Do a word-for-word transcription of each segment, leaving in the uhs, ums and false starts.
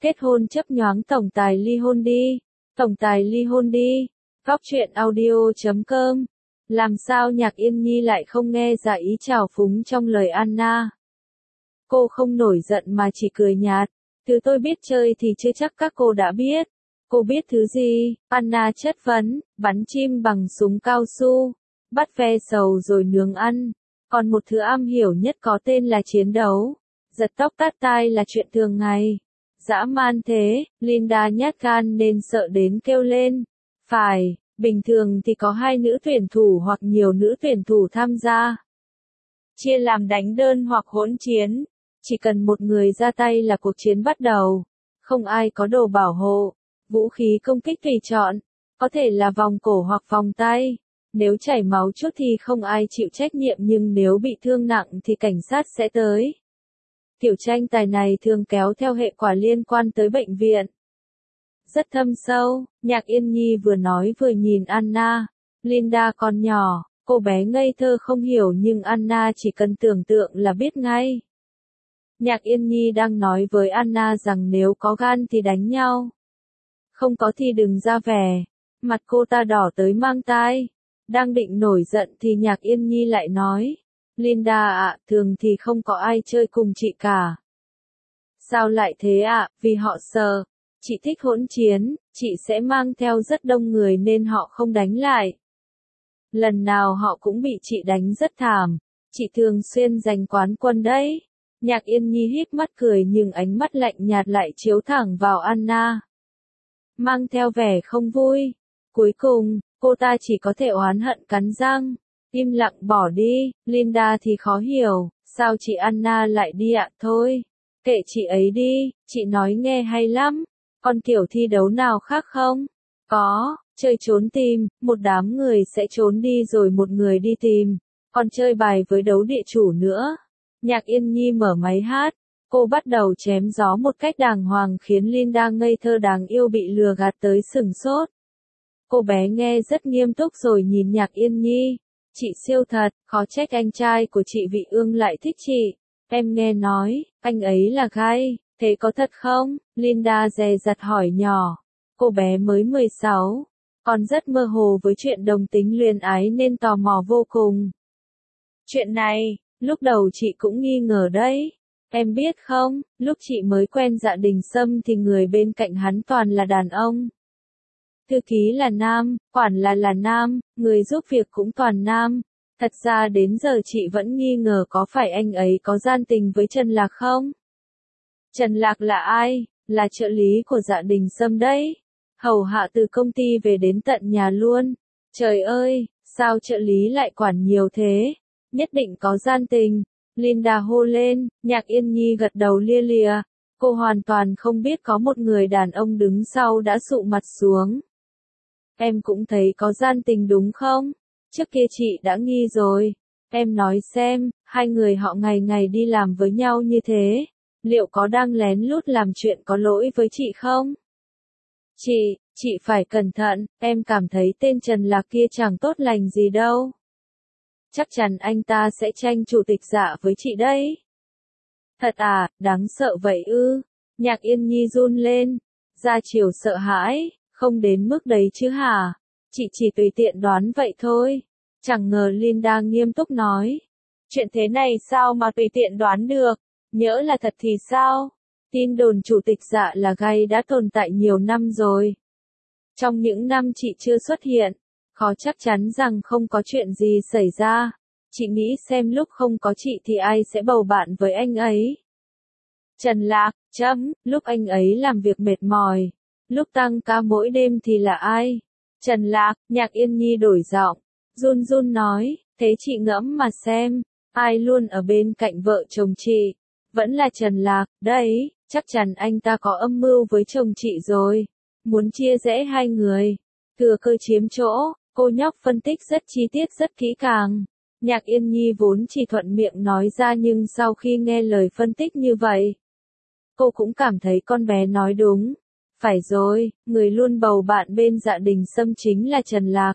Kết hôn chấp nhoáng tổng tài ly hôn đi. Tổng tài ly hôn đi. Góc truyện audio chấm com. Làm sao Nhạc Yên Nhi lại không nghe ra ý trào phúng trong lời Anna? Cô không nổi giận mà chỉ cười nhạt. Thứ tôi biết chơi thì chưa chắc các cô đã biết. Cô biết thứ gì? Anna chất vấn. Bắn chim bằng súng cao su. Bắt ve sầu rồi nướng ăn. Còn một thứ am hiểu nhất có tên là chiến đấu. Giật tóc tát tai là chuyện thường ngày. Dã man thế, Linda nhát gan nên sợ đến kêu lên. Phải, bình thường thì có hai nữ tuyển thủ hoặc nhiều nữ tuyển thủ tham gia. Chia làm đánh đơn hoặc hỗn chiến. Chỉ cần một người ra tay là cuộc chiến bắt đầu. Không ai có đồ bảo hộ. Vũ khí công kích tùy chọn. Có thể là vòng cổ hoặc vòng tay. Nếu chảy máu chút thì không ai chịu trách nhiệm, nhưng nếu bị thương nặng thì cảnh sát sẽ tới. Kiểu tranh tài này thường kéo theo hệ quả liên quan tới bệnh viện. Rất thâm sâu, Nhạc Yên Nhi vừa nói vừa nhìn Anna. Linda còn nhỏ, cô bé ngây thơ không hiểu, nhưng Anna chỉ cần tưởng tượng là biết ngay. Nhạc Yên Nhi đang nói với Anna rằng nếu có gan thì đánh nhau. Không có thì đừng ra vẻ. Mặt cô ta đỏ tới mang tai. Đang định nổi giận thì Nhạc Yên Nhi lại nói. Linda ạ, thường thì không có ai chơi cùng chị cả. Sao lại thế ạ? Vì họ sợ. Chị thích hỗn chiến, chị sẽ mang theo rất đông người nên họ không đánh lại. Lần nào họ cũng bị chị đánh rất thảm. Chị thường xuyên giành quán quân đấy. Nhạc Yên Nhi híp mắt cười, nhưng ánh mắt lạnh nhạt lại chiếu thẳng vào Anna. Mang theo vẻ không vui. Cuối cùng, cô ta chỉ có thể oán hận cắn răng. Im lặng bỏ đi. Linda thì khó hiểu. Sao chị Anna lại đi ạ? Thôi, kệ chị ấy đi. Chị nói nghe hay lắm. Còn kiểu thi đấu nào khác không? Có, chơi trốn tìm. Một đám người sẽ trốn đi rồi một người đi tìm. Còn chơi bài với đấu địa chủ nữa. Nhạc Yên Nhi mở máy hát. Cô bắt đầu chém gió một cách đàng hoàng, khiến Linda ngây thơ đáng yêu bị lừa gạt tới sừng sốt. Cô bé nghe rất nghiêm túc rồi nhìn Nhạc Yên Nhi. Chị siêu thật, khó trách anh trai của chị Vị Ương lại thích chị. Em nghe nói, anh ấy là gay, thế có thật không? Linda dè dặt hỏi nhỏ. Cô bé mới mười sáu, còn rất mơ hồ với chuyện đồng tính luyến ái nên tò mò vô cùng. Chuyện này, lúc đầu chị cũng nghi ngờ đấy. Em biết không, lúc chị mới quen Dạ Đình Sâm thì người bên cạnh hắn toàn là đàn ông. Thư ký là nam, quản là là nam, người giúp việc cũng toàn nam. Thật ra đến giờ chị vẫn nghi ngờ có phải anh ấy có gian tình với Trần Lạc không? Trần Lạc là ai? Là trợ lý của Dạ Đình Sâm đấy. Hầu hạ từ công ty về đến tận nhà luôn. Trời ơi, sao trợ lý lại quản nhiều thế? Nhất định có gian tình. Linda hô lên. Nhạc Yên Nhi gật đầu lia lịa. Cô hoàn toàn không biết có một người đàn ông đứng sau đã sụ mặt xuống. Em cũng thấy có gian tình đúng không? Trước kia chị đã nghi rồi. Em nói xem, hai người họ ngày ngày đi làm với nhau như thế, liệu có đang lén lút làm chuyện có lỗi với chị không? Chị, chị phải cẩn thận, em cảm thấy tên Trần Lạc kia chẳng tốt lành gì đâu. Chắc chắn anh ta sẽ tranh chủ tịch Dạ với chị đấy. Thật à, đáng sợ vậy ư? Nhạc Yên Nhi run lên. Gia Triều sợ hãi. Không đến mức đấy chứ hả? Chị chỉ tùy tiện đoán vậy thôi. Chẳng ngờ Linda nghiêm túc nói. Chuyện thế này sao mà tùy tiện đoán được? Nhỡ là thật thì sao? Tin đồn chủ tịch Dạ là gay đã tồn tại nhiều năm rồi. Trong những năm chị chưa xuất hiện, khó chắc chắn rằng không có chuyện gì xảy ra. Chị nghĩ xem lúc không có chị thì ai sẽ bầu bạn với anh ấy? Trần Lạc, chấm, lúc anh ấy làm việc mệt mỏi. Lúc tăng ca mỗi đêm thì là ai? Trần Lạc. Nhạc Yên Nhi đổi giọng, run run nói, thế chị ngẫm mà xem, ai luôn ở bên cạnh vợ chồng chị? Vẫn là Trần Lạc, đấy, chắc chắn anh ta có âm mưu với chồng chị rồi, muốn chia rẽ hai người, thừa cơ chiếm chỗ. Cô nhóc phân tích rất chi tiết rất kỹ càng. Nhạc Yên Nhi vốn chỉ thuận miệng nói ra, nhưng sau khi nghe lời phân tích như vậy, cô cũng cảm thấy con bé nói đúng. Phải rồi, người luôn bầu bạn bên Dạ Đình Sâm chính là Trần Lạc.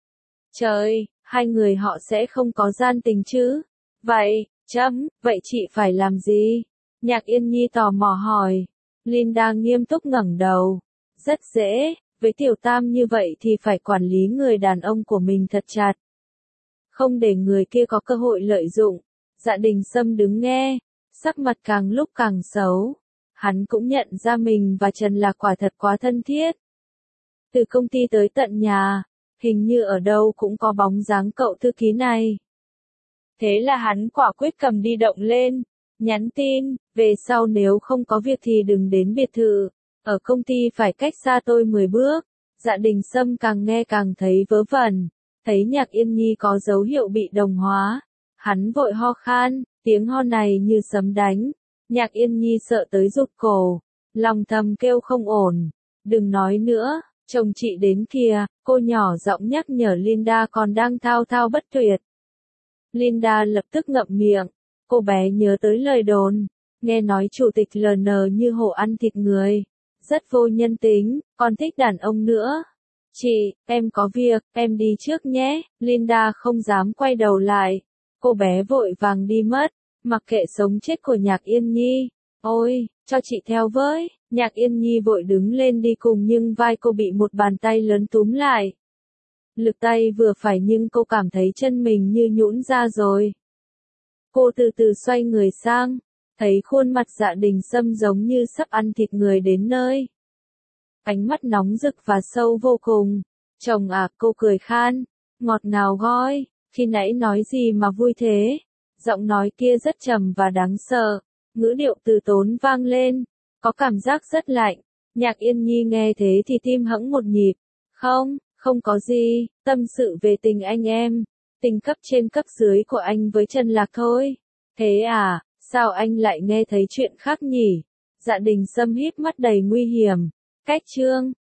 Trời, hai người họ sẽ không có gian tình chứ? Vậy, chấm, vậy chị phải làm gì? Nhạc Yên Nhi tò mò hỏi. Linda nghiêm túc ngẩng đầu. Rất dễ, với Tiểu Tam như vậy thì phải quản lý người đàn ông của mình thật chặt. Không để người kia có cơ hội lợi dụng. Dạ Đình Sâm đứng nghe, sắc mặt càng lúc càng xấu. Hắn cũng nhận ra mình và Trần Lạc quả thật quá thân thiết. Từ công ty tới tận nhà, hình như ở đâu cũng có bóng dáng cậu thư ký này. Thế là hắn quả quyết cầm đi động lên, nhắn tin, về sau nếu không có việc thì đừng đến biệt thự, ở công ty phải cách xa tôi mười bước. Dạ Đình Sâm càng nghe càng thấy vớ vẩn, thấy Nhạc Yên Nhi có dấu hiệu bị đồng hóa. Hắn vội ho khan, tiếng ho này như sấm đánh. Nhạc Yên Nhi sợ tới rụt cổ, lòng thầm kêu không ổn. Đừng nói nữa, chồng chị đến kìa, cô nhỏ giọng nhắc nhở Linda còn đang thao thao bất tuyệt. Linda lập tức ngậm miệng, cô bé nhớ tới lời đồn, nghe nói chủ tịch lờ en như hổ ăn thịt người, rất vô nhân tính, còn thích đàn ông nữa. Chị, em có việc, em đi trước nhé. Linda không dám quay đầu lại, cô bé vội vàng đi mất, mặc kệ sống chết của Nhạc Yên Nhi. Ôi, cho chị theo với. Nhạc Yên Nhi vội đứng lên đi cùng nhưng vai cô bị một bàn tay lớn túm lại. Lực tay vừa phải nhưng cô cảm thấy chân mình như nhũn ra rồi. Cô từ từ xoay người sang, thấy khuôn mặt Dạ Đình Sâm giống như sắp ăn thịt người đến nơi. Ánh mắt nóng rực và sâu vô cùng. Chồng à, cô cười khan, ngọt ngào gói, khi nãy nói gì mà vui thế? Giọng nói kia rất trầm và đáng sợ, ngữ điệu từ tốn vang lên, có cảm giác rất lạnh. Nhạc Yên Nhi nghe thế thì tim hẫng một nhịp. Không, không có gì, tâm sự về tình anh em, tình cấp trên cấp dưới của anh với Trần Lạc thôi. Thế à, sao anh lại nghe thấy chuyện khác nhỉ? Dạ Đình Sâm híp mắt đầy nguy hiểm. Cách chương